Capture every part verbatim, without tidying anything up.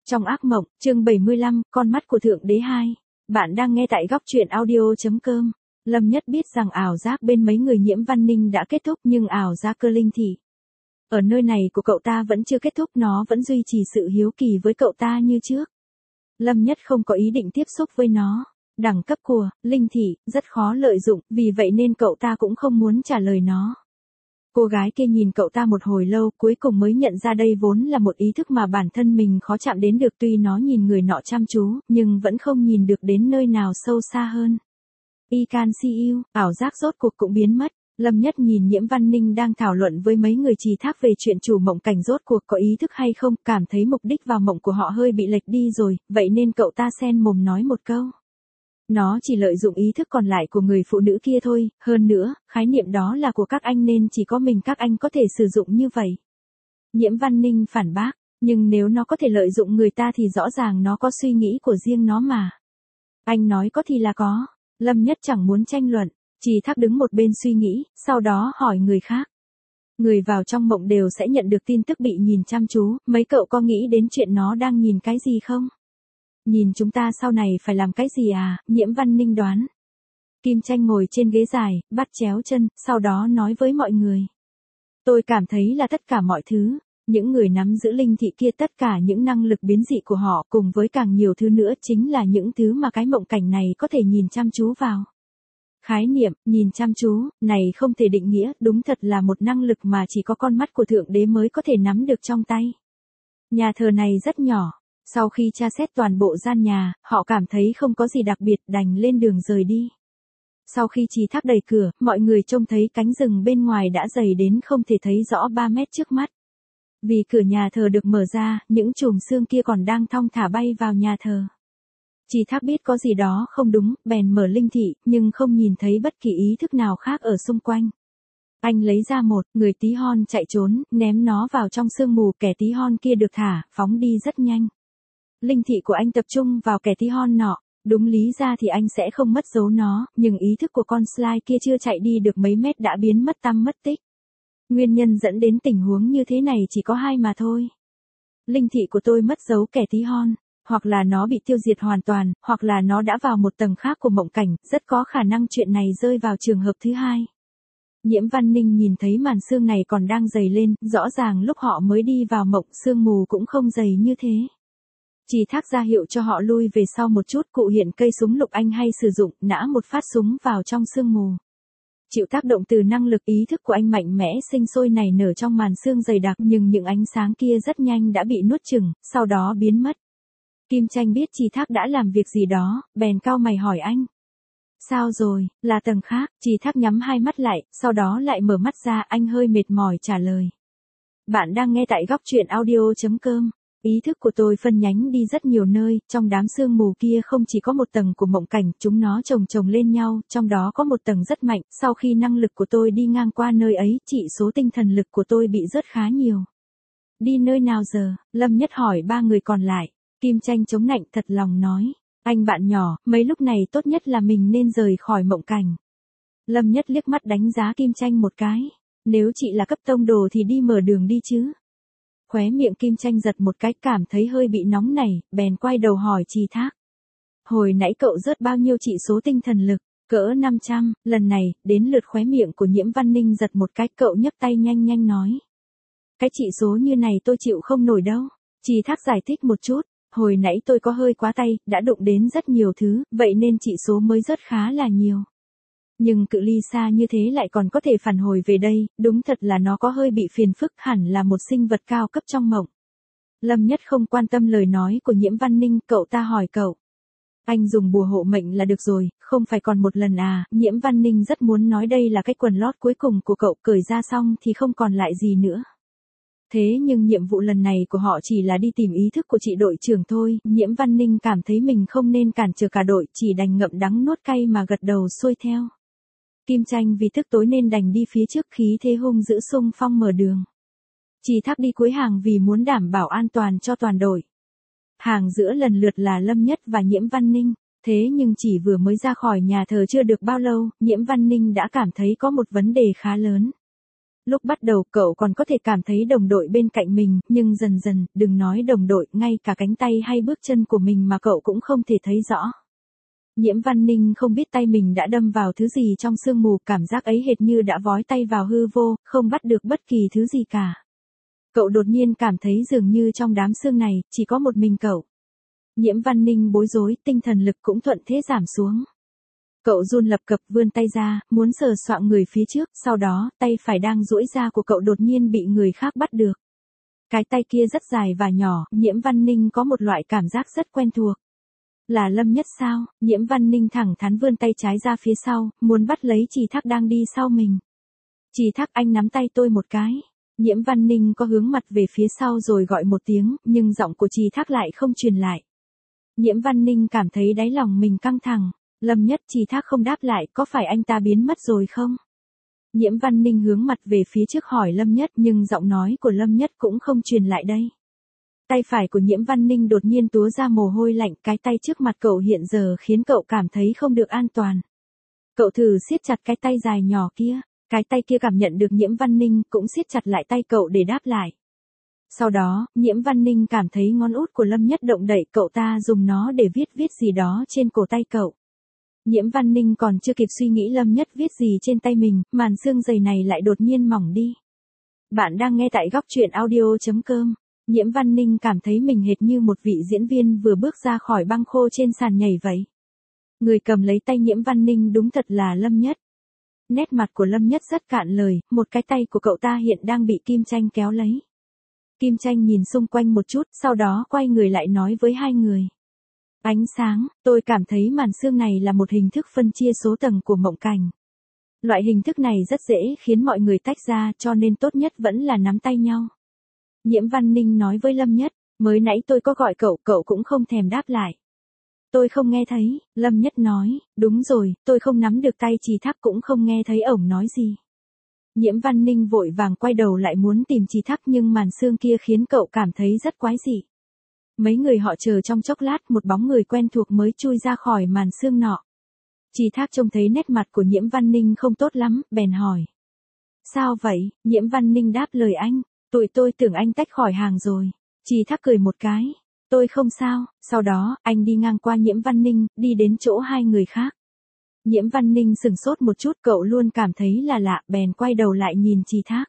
Trong ác mộng, chương bảy mươi lăm, con mắt của Thượng Đế hai. Bạn đang nghe tại góc truyện audio.com. Lâm Nhất biết rằng ảo giác bên mấy người Nhiễm Văn Ninh đã kết thúc, nhưng ảo giác Cơ Linh Thị ở nơi này của cậu ta vẫn chưa kết thúc, nó vẫn duy trì sự hiếu kỳ với cậu ta như trước. Lâm Nhất không có ý định tiếp xúc với nó. Đẳng cấp của Linh Thị rất khó lợi dụng, vì vậy nên cậu ta cũng không muốn trả lời nó. Cô gái kia nhìn cậu ta một hồi lâu, cuối cùng mới nhận ra đây vốn là một ý thức mà bản thân mình khó chạm đến được. Tuy nó nhìn người nọ chăm chú, nhưng vẫn không nhìn được đến nơi nào sâu xa hơn. I can see you, ảo giác rốt cuộc cũng biến mất. Lâm Nhất nhìn Nhiễm Văn Ninh đang thảo luận với mấy người trì thác về chuyện chủ mộng cảnh rốt cuộc có ý thức hay không, cảm thấy mục đích vào mộng của họ hơi bị lệch đi rồi, vậy nên cậu ta xen mồm nói một câu. Nó chỉ lợi dụng ý thức còn lại của người phụ nữ kia thôi, hơn nữa, khái niệm đó là của các anh nên chỉ có mình các anh có thể sử dụng như vậy. Nhiễm Văn Ninh phản bác, nhưng nếu nó có thể lợi dụng người ta thì rõ ràng nó có suy nghĩ của riêng nó mà. Anh nói có thì là có. Lâm Nhất chẳng muốn tranh luận, Trì Thác đứng một bên suy nghĩ, sau đó hỏi người khác. Người vào trong mộng đều sẽ nhận được tin tức bị nhìn chăm chú, mấy cậu có nghĩ đến chuyện nó đang nhìn cái gì không? Nhìn chúng ta sau này phải làm cái gì à? Nhiễm Văn Ninh đoán. Kim Tranh ngồi trên ghế dài, bắt chéo chân, sau đó nói với mọi người. Tôi cảm thấy là tất cả mọi thứ, những người nắm giữ linh thị kia, tất cả những năng lực biến dị của họ cùng với càng nhiều thứ nữa chính là những thứ mà cái mộng cảnh này có thể nhìn chăm chú vào. Khái niệm, nhìn chăm chú, này không thể định nghĩa, đúng thật là một năng lực mà chỉ có con mắt của Thượng Đế mới có thể nắm được trong tay. Nhà thờ này rất nhỏ. Sau khi tra xét toàn bộ gian nhà, họ cảm thấy không có gì đặc biệt, đành lên đường rời đi. Sau khi Trì Thác đẩy cửa, mọi người trông thấy cánh rừng bên ngoài đã dày đến không thể thấy rõ ba mét trước mắt. Vì cửa nhà thờ được mở ra, những chùm xương kia còn đang thong thả bay vào nhà thờ. Trì Thác biết có gì đó không đúng, bèn mở linh thị, nhưng không nhìn thấy bất kỳ ý thức nào khác ở xung quanh. Anh lấy ra một người tí hon chạy trốn, ném nó vào trong sương mù, kẻ tí hon kia được thả, phóng đi rất nhanh. Linh thị của anh tập trung vào kẻ tí hon nọ, đúng lý ra thì anh sẽ không mất dấu nó, nhưng ý thức của con Sly kia chưa chạy đi được mấy mét đã biến mất tăm mất tích. Nguyên nhân dẫn đến tình huống như thế này chỉ có hai mà thôi. Linh thị của tôi mất dấu kẻ tí hon, hoặc là nó bị tiêu diệt hoàn toàn, hoặc là nó đã vào một tầng khác của mộng cảnh, rất có khả năng chuyện này rơi vào trường hợp thứ hai. Nhiễm Văn Ninh nhìn thấy màn sương này còn đang dày lên, rõ ràng lúc họ mới đi vào mộng sương mù cũng không dày như thế. Trì Thác ra hiệu cho họ lui về sau một chút, cụ hiện cây súng lục anh hay sử dụng, nã một phát súng vào trong sương mù. Chịu tác động từ năng lực ý thức của anh mạnh mẽ sinh sôi nảy nở trong màn sương dày đặc, nhưng những ánh sáng kia rất nhanh đã bị nuốt chửng, sau đó biến mất. Kim Tranh biết Trì Thác đã làm việc gì đó, bèn cau mày hỏi anh. Sao rồi, là tầng khác? Trì Thác nhắm hai mắt lại, sau đó lại mở mắt ra, anh hơi mệt mỏi trả lời. Bạn đang nghe tại góc truyện audio.com. Ý thức của tôi phân nhánh đi rất nhiều nơi, trong đám sương mù kia không chỉ có một tầng của mộng cảnh, chúng nó chồng chồng lên nhau, trong đó có một tầng rất mạnh, sau khi năng lực của tôi đi ngang qua nơi ấy, chỉ số tinh thần lực của tôi bị rớt khá nhiều. Đi nơi nào giờ? Lâm Nhất hỏi ba người còn lại. Kim Tranh chống nạnh thật lòng nói, anh bạn nhỏ, mấy lúc này tốt nhất là mình nên rời khỏi mộng cảnh. Lâm Nhất liếc mắt đánh giá Kim Tranh một cái, nếu chị là cấp tông đồ thì đi mở đường đi chứ. Khóe miệng Kim Tranh giật một cái, cảm thấy hơi bị nóng nảy, bèn quay đầu hỏi Trì Thác. Hồi nãy cậu rớt bao nhiêu chỉ số tinh thần lực? Cỡ năm trăm, lần này, đến lượt khóe miệng của Nhiễm Văn Ninh giật một cái, cậu nhấc tay nhanh nhanh nói. Cái chỉ số như này tôi chịu không nổi đâu. Trì Thác giải thích một chút, hồi nãy tôi có hơi quá tay, đã đụng đến rất nhiều thứ, vậy nên chỉ số mới rớt khá là nhiều. Nhưng cự ly xa như thế lại còn có thể phản hồi về đây, đúng thật là nó có hơi bị phiền phức, hẳn là một sinh vật cao cấp trong mộng. Lâm Nhất không quan tâm lời nói của Nhiễm Văn Ninh, cậu ta hỏi cậu. Anh dùng bùa hộ mệnh là được rồi, không phải còn một lần à? Nhiễm Văn Ninh rất muốn nói đây là cái quần lót cuối cùng của cậu, cởi ra xong thì không còn lại gì nữa. Thế nhưng nhiệm vụ lần này của họ chỉ là đi tìm ý thức của chị đội trưởng thôi, Nhiễm Văn Ninh cảm thấy mình không nên cản trở cả đội, chỉ đành ngậm đắng nuốt cay mà gật đầu xuôi theo. Kim Tranh vì thức tối nên đành đi phía trước, khí thế hung dữ xung phong mở đường. Trì Thác đi cuối hàng vì muốn đảm bảo an toàn cho toàn đội. Hàng giữa lần lượt là Lâm Nhất và Nhiễm Văn Ninh, thế nhưng chỉ vừa mới ra khỏi nhà thờ chưa được bao lâu, Nhiễm Văn Ninh đã cảm thấy có một vấn đề khá lớn. Lúc bắt đầu cậu còn có thể cảm thấy đồng đội bên cạnh mình, nhưng dần dần, đừng nói đồng đội, ngay cả cánh tay hay bước chân của mình mà cậu cũng không thể thấy rõ. Nhiễm Văn Ninh không biết tay mình đã đâm vào thứ gì trong sương mù, cảm giác ấy hệt như đã vói tay vào hư vô, không bắt được bất kỳ thứ gì cả. Cậu đột nhiên cảm thấy dường như trong đám sương này, chỉ có một mình cậu. Nhiễm Văn Ninh bối rối, tinh thần lực cũng thuận thế giảm xuống. Cậu run lập cập vươn tay ra, muốn sờ soạng người phía trước, sau đó, tay phải đang duỗi ra của cậu đột nhiên bị người khác bắt được. Cái tay kia rất dài và nhỏ, Nhiễm Văn Ninh có một loại cảm giác rất quen thuộc. Là Lâm Nhất sao? Nhiễm Văn Ninh thẳng thắn vươn tay trái ra phía sau, muốn bắt lấy Trì Thác đang đi sau mình. Trì Thác, anh nắm tay tôi một cái. Nhiễm Văn Ninh có hướng mặt về phía sau rồi gọi một tiếng, nhưng giọng của Trì Thác lại không truyền lại. Nhiễm Văn Ninh cảm thấy đáy lòng mình căng thẳng. Lâm Nhất. Trì Thác không đáp lại, có phải anh ta biến mất rồi không? Nhiễm Văn Ninh hướng mặt về phía trước hỏi Lâm Nhất, nhưng giọng nói của Lâm Nhất cũng không truyền lại đây. Tay phải của Nhiễm Văn Ninh đột nhiên túa ra mồ hôi lạnh, cái tay trước mặt cậu hiện giờ khiến cậu cảm thấy không được an toàn. Cậu thử siết chặt cái tay dài nhỏ kia, cái tay kia cảm nhận được Nhiễm Văn Ninh cũng siết chặt lại tay cậu để đáp lại. Sau đó, Nhiễm Văn Ninh cảm thấy ngón út của Lâm Nhất động đậy, cậu ta dùng nó để viết viết gì đó trên cổ tay cậu. Nhiễm Văn Ninh còn chưa kịp suy nghĩ Lâm Nhất viết gì trên tay mình, màn sương dày này lại đột nhiên mỏng đi. Bạn đang nghe tại góc truyện audio chấm com. Nhiễm Văn Ninh cảm thấy mình hệt như một vị diễn viên vừa bước ra khỏi băng khô trên sàn nhảy vậy. Người cầm lấy tay Nhiễm Văn Ninh đúng thật là Lâm Nhất. Nét mặt của Lâm Nhất rất cạn lời, một cái tay của cậu ta hiện đang bị Kim Tranh kéo lấy. Kim Tranh nhìn xung quanh một chút, sau đó quay người lại nói với hai người. Ánh sáng, tôi cảm thấy màn sương này là một hình thức phân chia số tầng của mộng cảnh. Loại hình thức này rất dễ khiến mọi người tách ra, cho nên tốt nhất vẫn là nắm tay nhau. Nhiễm Văn Ninh nói với Lâm Nhất, mới nãy tôi có gọi cậu, cậu cũng không thèm đáp lại. Tôi không nghe thấy, Lâm Nhất nói, đúng rồi, tôi không nắm được tay Trì Thác cũng không nghe thấy ổng nói gì. Nhiễm Văn Ninh vội vàng quay đầu lại muốn tìm Trì Thác nhưng màn sương kia khiến cậu cảm thấy rất quái dị. Mấy người họ chờ trong chốc lát, một bóng người quen thuộc mới chui ra khỏi màn sương nọ. Trì Thác trông thấy nét mặt của Nhiễm Văn Ninh không tốt lắm, bèn hỏi. Sao vậy? Nhiễm Văn Ninh đáp lời anh, tụi tôi tưởng anh tách khỏi hàng rồi. Trì Thác cười một cái. Tôi không sao, sau đó, anh đi ngang qua Nhiễm Văn Ninh, đi đến chỗ hai người khác. Nhiễm Văn Ninh sừng sốt một chút, cậu luôn cảm thấy là lạ, bèn quay đầu lại nhìn Trì Thác.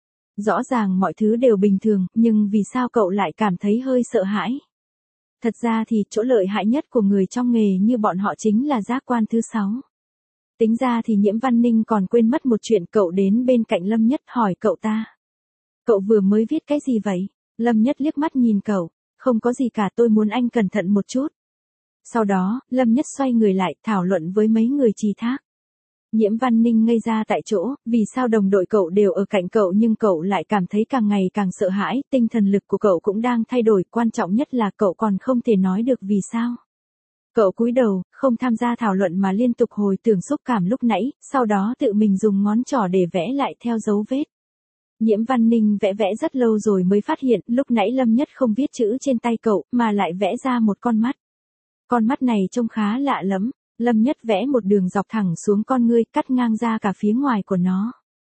Rõ ràng mọi thứ đều bình thường, nhưng vì sao cậu lại cảm thấy hơi sợ hãi? Thật ra thì chỗ lợi hại nhất của người trong nghề như bọn họ chính là giác quan thứ sáu. Tính ra thì Nhiễm Văn Ninh còn quên mất một chuyện, cậu đến bên cạnh Lâm Nhất hỏi cậu ta. Cậu vừa mới viết cái gì vậy? Lâm Nhất liếc mắt nhìn cậu. Không có gì cả, tôi muốn anh cẩn thận một chút. Sau đó, Lâm Nhất xoay người lại thảo luận với mấy người Trì Thác. Nhiễm Văn Ninh ngây ra tại chỗ, vì sao đồng đội cậu đều ở cạnh cậu nhưng cậu lại cảm thấy càng ngày càng sợ hãi, tinh thần lực của cậu cũng đang thay đổi, quan trọng nhất là cậu còn không thể nói được vì sao. Cậu cúi đầu, không tham gia thảo luận mà liên tục hồi tưởng xúc cảm lúc nãy, sau đó tự mình dùng ngón trỏ để vẽ lại theo dấu vết. Nhiễm Văn Ninh vẽ vẽ rất lâu rồi mới phát hiện, lúc nãy Lâm Nhất không viết chữ trên tay cậu, mà lại vẽ ra một con mắt. Con mắt này trông khá lạ lắm. Lâm Nhất vẽ một đường dọc thẳng xuống con ngươi, cắt ngang ra cả phía ngoài của nó.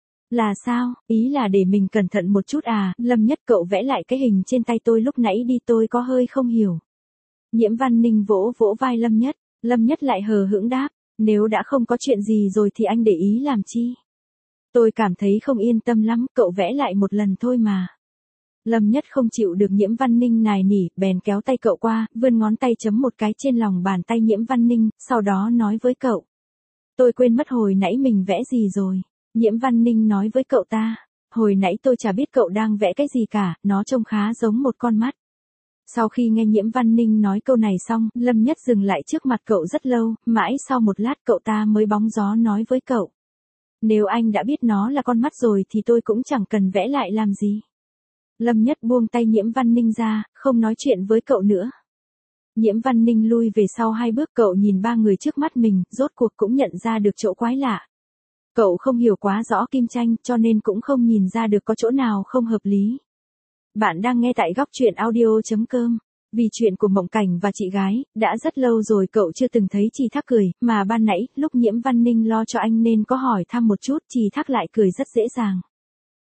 Là sao? Ý là để mình cẩn thận một chút à? Lâm Nhất, cậu vẽ lại cái hình trên tay tôi lúc nãy đi, tôi có hơi không hiểu. Nhiễm Văn Ninh vỗ vỗ vai Lâm Nhất. Lâm Nhất lại hờ hững đáp, nếu đã không có chuyện gì rồi thì anh để ý làm chi? Tôi cảm thấy không yên tâm lắm, cậu vẽ lại một lần thôi mà. Lâm Nhất không chịu được Nhiễm Văn Ninh nài nỉ, bèn kéo tay cậu qua, vươn ngón tay chấm một cái trên lòng bàn tay Nhiễm Văn Ninh, sau đó nói với cậu. Tôi quên mất hồi nãy mình vẽ gì rồi. Nhiễm Văn Ninh nói với cậu ta. Hồi nãy tôi chả biết cậu đang vẽ cái gì cả, nó trông khá giống một con mắt. Sau khi nghe Nhiễm Văn Ninh nói câu này xong, Lâm Nhất dừng lại trước mặt cậu rất lâu, mãi sau một lát cậu ta mới bóng gió nói với cậu. Nếu anh đã biết nó là con mắt rồi thì tôi cũng chẳng cần vẽ lại làm gì. Lâm Nhất buông tay Nhiễm Văn Ninh ra, không nói chuyện với cậu nữa. Nhiễm Văn Ninh lui về sau hai bước, cậu nhìn ba người trước mắt mình, rốt cuộc cũng nhận ra được chỗ quái lạ. Cậu không hiểu quá rõ Kim Tranh, cho nên cũng không nhìn ra được có chỗ nào không hợp lý. Bạn đang nghe tại góc truyện audio chấm com. Vì chuyện của Mộng Cảnh và chị gái, đã rất lâu rồi cậu chưa từng thấy Trì Thác cười, mà ban nãy, lúc Nhiễm Văn Ninh lo cho anh nên có hỏi thăm một chút, Trì Thác lại cười rất dễ dàng.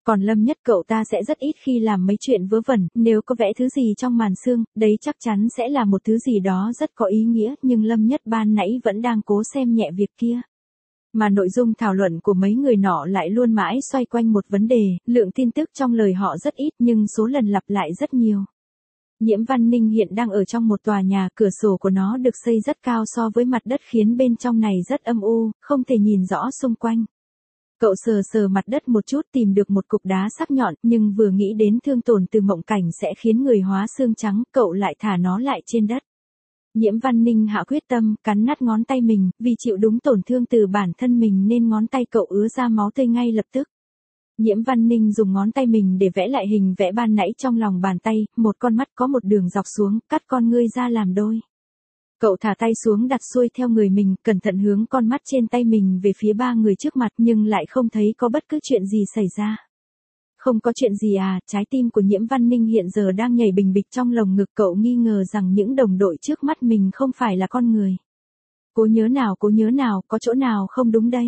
Còn Lâm Nhất cậu ta sẽ rất ít khi làm mấy chuyện vớ vẩn, nếu có vẽ thứ gì trong màn sương, đấy chắc chắn sẽ là một thứ gì đó rất có ý nghĩa, nhưng Lâm Nhất ban nãy vẫn đang cố xem nhẹ việc kia. Mà nội dung thảo luận của mấy người nọ lại luôn mãi xoay quanh một vấn đề, lượng tin tức trong lời họ rất ít nhưng số lần lặp lại rất nhiều. Nhiễm Văn Ninh hiện đang ở trong một tòa nhà, cửa sổ của nó được xây rất cao so với mặt đất khiến bên trong này rất âm u, không thể nhìn rõ xung quanh. Cậu sờ sờ mặt đất một chút tìm được một cục đá sắc nhọn, nhưng vừa nghĩ đến thương tổn từ mộng cảnh sẽ khiến người hóa xương trắng, cậu lại thả nó lại trên đất. Nhiễm Văn Ninh hạ quyết tâm, cắn nát ngón tay mình, vì chịu đúng tổn thương từ bản thân mình nên ngón tay cậu ứa ra máu tươi ngay lập tức. Nhiễm Văn Ninh dùng ngón tay mình để vẽ lại hình vẽ ban nãy trong lòng bàn tay, một con mắt có một đường dọc xuống, cắt con ngươi ra làm đôi. Cậu thả tay xuống đặt xuôi theo người mình, cẩn thận hướng con mắt trên tay mình về phía ba người trước mặt nhưng lại không thấy có bất cứ chuyện gì xảy ra. Không có chuyện gì à, trái tim của Nhiễm Văn Ninh hiện giờ đang nhảy bình bịch trong lồng ngực, cậu nghi ngờ rằng những đồng đội trước mắt mình không phải là con người. Cố nhớ nào cố nhớ nào, có chỗ nào không đúng đây?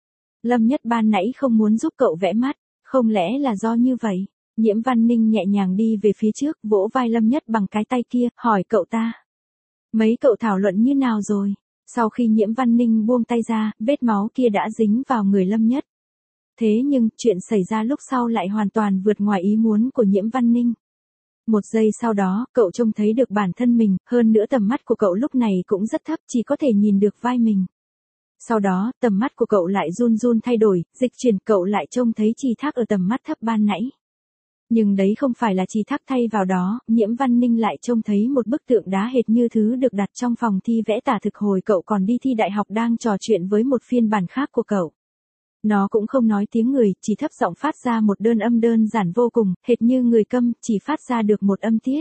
Lâm Nhất ban nãy không muốn giúp cậu vẽ mắt, không lẽ là do như vậy? Nhiễm Văn Ninh nhẹ nhàng đi về phía trước, vỗ vai Lâm Nhất bằng cái tay kia, hỏi cậu ta. Mấy cậu thảo luận như nào rồi? Sau khi Nhiễm Văn Ninh buông tay ra, vết máu kia đã dính vào người Lâm Nhất. Thế nhưng, chuyện xảy ra lúc sau lại hoàn toàn vượt ngoài ý muốn của Nhiễm Văn Ninh. Một giây sau đó, cậu trông thấy được bản thân mình, hơn nữa tầm mắt của cậu lúc này cũng rất thấp, chỉ có thể nhìn được vai mình. Sau đó, tầm mắt của cậu lại run run thay đổi, dịch chuyển, cậu lại trông thấy Trì Thác ở tầm mắt thấp ban nãy. Nhưng đấy không phải là Trì Thác, thay vào đó, Nhiễm Văn Ninh lại trông thấy một bức tượng đá hệt như thứ được đặt trong phòng thi vẽ tả thực hồi cậu còn đi thi đại học, đang trò chuyện với một phiên bản khác của cậu. Nó cũng không nói tiếng người, chỉ thấp giọng phát ra một đơn âm đơn giản vô cùng, hệt như người câm, chỉ phát ra được một âm tiết.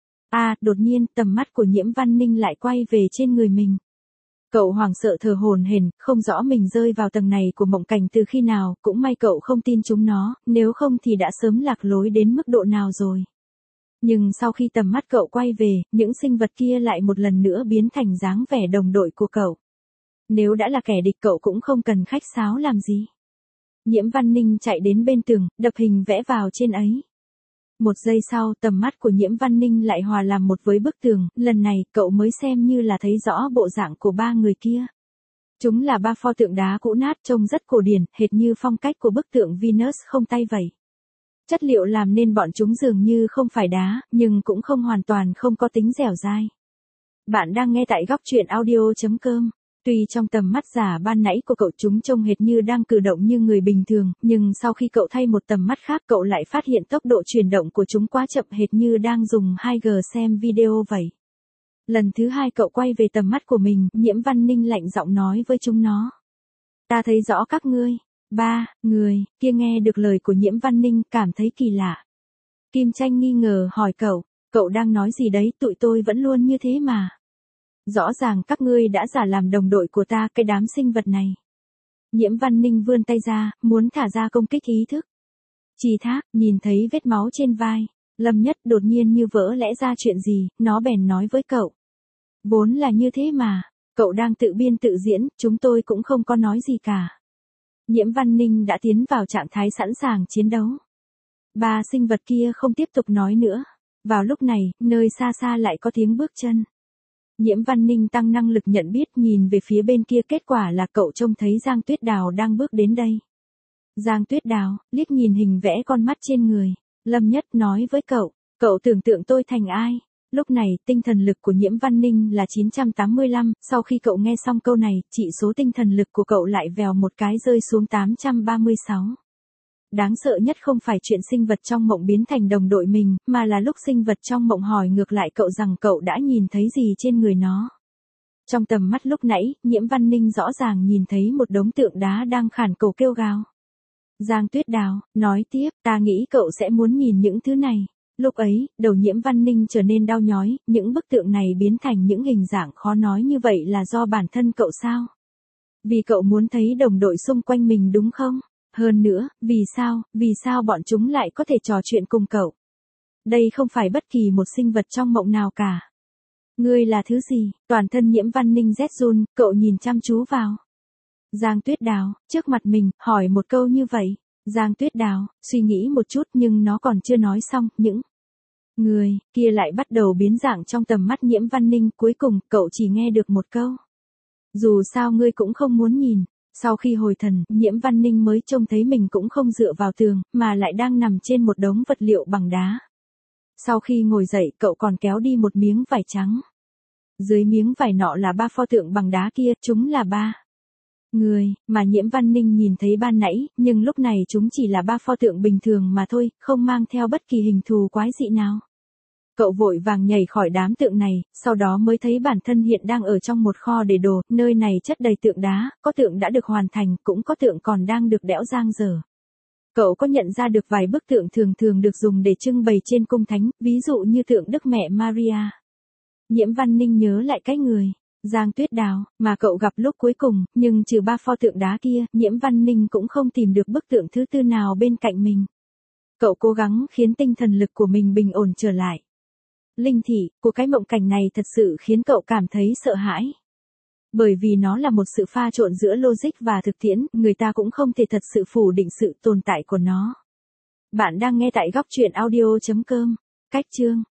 À, đột nhiên, tầm mắt của Nhiễm Văn Ninh lại quay về trên người mình. Cậu hoảng sợ thở hổn hển, không rõ mình rơi vào tầng này của mộng cảnh từ khi nào, cũng may cậu không tin chúng nó, nếu không thì đã sớm lạc lối đến mức độ nào rồi. Nhưng sau khi tầm mắt cậu quay về, những sinh vật kia lại một lần nữa biến thành dáng vẻ đồng đội của cậu. Nếu đã là kẻ địch cậu cũng không cần khách sáo làm gì. Nhiễm Văn Ninh chạy đến bên tường, đập hình vẽ vào trên ấy. Một giây sau, tầm mắt của Nhiễm Văn Ninh lại hòa làm một với bức tường, lần này, cậu mới xem như là thấy rõ bộ dạng của ba người kia. Chúng là ba pho tượng đá cũ nát trông rất cổ điển, hệt như phong cách của bức tượng Venus không tay vậy. Chất liệu làm nên bọn chúng dường như không phải đá, nhưng cũng không hoàn toàn không có tính dẻo dai. Bạn đang nghe tại góc truyện audio chấm com. Tuy trong tầm mắt giả ban nãy của cậu chúng trông hệt như đang cử động như người bình thường, nhưng sau khi cậu thay một tầm mắt khác cậu lại phát hiện tốc độ chuyển động của chúng quá chậm, hệt như đang dùng hai G xem video vậy. Lần thứ hai cậu quay về tầm mắt của mình, Nhiễm Văn Ninh lạnh giọng nói với chúng nó. Ta thấy rõ các ngươi, ba, người, kia nghe được lời của Nhiễm Văn Ninh cảm thấy kỳ lạ. Kim Tranh nghi ngờ hỏi cậu, cậu đang nói gì đấy, tụi tôi vẫn luôn như thế mà. Rõ ràng các ngươi đã giả làm đồng đội của ta, cái đám sinh vật này. Nhiễm Văn Ninh vươn tay ra, muốn thả ra công kích ý thức. Trì Thác, nhìn thấy vết máu trên vai, Lâm Nhất đột nhiên như vỡ lẽ ra chuyện gì, nó bèn nói với cậu. Vốn là như thế mà, cậu đang tự biên tự diễn, chúng tôi cũng không có nói gì cả. Nhiễm Văn Ninh đã tiến vào trạng thái sẵn sàng chiến đấu. Ba sinh vật kia không tiếp tục nói nữa. Vào lúc này, nơi xa xa lại có tiếng bước chân. Nhiễm Văn Ninh tăng năng lực nhận biết, nhìn về phía bên kia, kết quả là cậu trông thấy Giang Tuyết Đào đang bước đến đây. Giang Tuyết Đào, liếc nhìn hình vẽ con mắt trên người, Lâm Nhất nói với cậu, cậu tưởng tượng tôi thành ai? Lúc này, tinh thần lực của Nhiễm Văn Ninh là chín trăm tám mươi lăm, sau khi cậu nghe xong câu này, chỉ số tinh thần lực của cậu lại vèo một cái rơi xuống tám trăm ba mươi sáu. Đáng sợ nhất không phải chuyện sinh vật trong mộng biến thành đồng đội mình, mà là lúc sinh vật trong mộng hỏi ngược lại cậu rằng cậu đã nhìn thấy gì trên người nó. Trong tầm mắt lúc nãy, Nhiễm Văn Ninh rõ ràng nhìn thấy một đống tượng đá đang khản cổ kêu gào. Giang Tuyết Đào, nói tiếp, ta nghĩ cậu sẽ muốn nhìn những thứ này. Lúc ấy, đầu Nhiễm Văn Ninh trở nên đau nhói, những bức tượng này biến thành những hình dạng khó nói như vậy là do bản thân cậu sao? Vì cậu muốn thấy đồng đội xung quanh mình đúng không? Hơn nữa, vì sao, vì sao bọn chúng lại có thể trò chuyện cùng cậu? Đây không phải bất kỳ một sinh vật trong mộng nào cả. Ngươi là thứ gì? Toàn thân Nhiễm Văn Ninh rét run, cậu nhìn chăm chú vào Giang Tuyết Đào, trước mặt mình, hỏi một câu như vậy. Giang Tuyết Đào, suy nghĩ một chút nhưng nó còn chưa nói xong, những người kia lại bắt đầu biến dạng trong tầm mắt Nhiễm Văn Ninh, cuối cùng, cậu chỉ nghe được một câu. Dù sao ngươi cũng không muốn nhìn. Sau khi hồi thần, Nhiễm Văn Ninh mới trông thấy mình cũng không dựa vào tường, mà lại đang nằm trên một đống vật liệu bằng đá. Sau khi ngồi dậy, cậu còn kéo đi một miếng vải trắng. Dưới miếng vải nọ là ba pho tượng bằng đá kia, chúng là ba người, mà Nhiễm Văn Ninh nhìn thấy ban nãy, nhưng lúc này chúng chỉ là ba pho tượng bình thường mà thôi, không mang theo bất kỳ hình thù quái dị nào. Cậu vội vàng nhảy khỏi đám tượng này, sau đó mới thấy bản thân hiện đang ở trong một kho để đồ, nơi này chất đầy tượng đá, có tượng đã được hoàn thành, cũng có tượng còn đang được đẽo dang dở. Cậu có nhận ra được vài bức tượng thường thường được dùng để trưng bày trên cung thánh, ví dụ như tượng Đức Mẹ Maria. Nhiễm Văn Ninh nhớ lại cái người, Giang Tuyết Đào, mà cậu gặp lúc cuối cùng, nhưng trừ ba pho tượng đá kia, Nhiễm Văn Ninh cũng không tìm được bức tượng thứ tư nào bên cạnh mình. Cậu cố gắng khiến tinh thần lực của mình bình ổn trở lại. Linh thị của cái mộng cảnh này thật sự khiến cậu cảm thấy sợ hãi. Bởi vì nó là một sự pha trộn giữa logic và thực tiễn, người ta cũng không thể thật sự phủ định sự tồn tại của nó. Bạn đang nghe tại góc truyện audio chấm com. Cách chương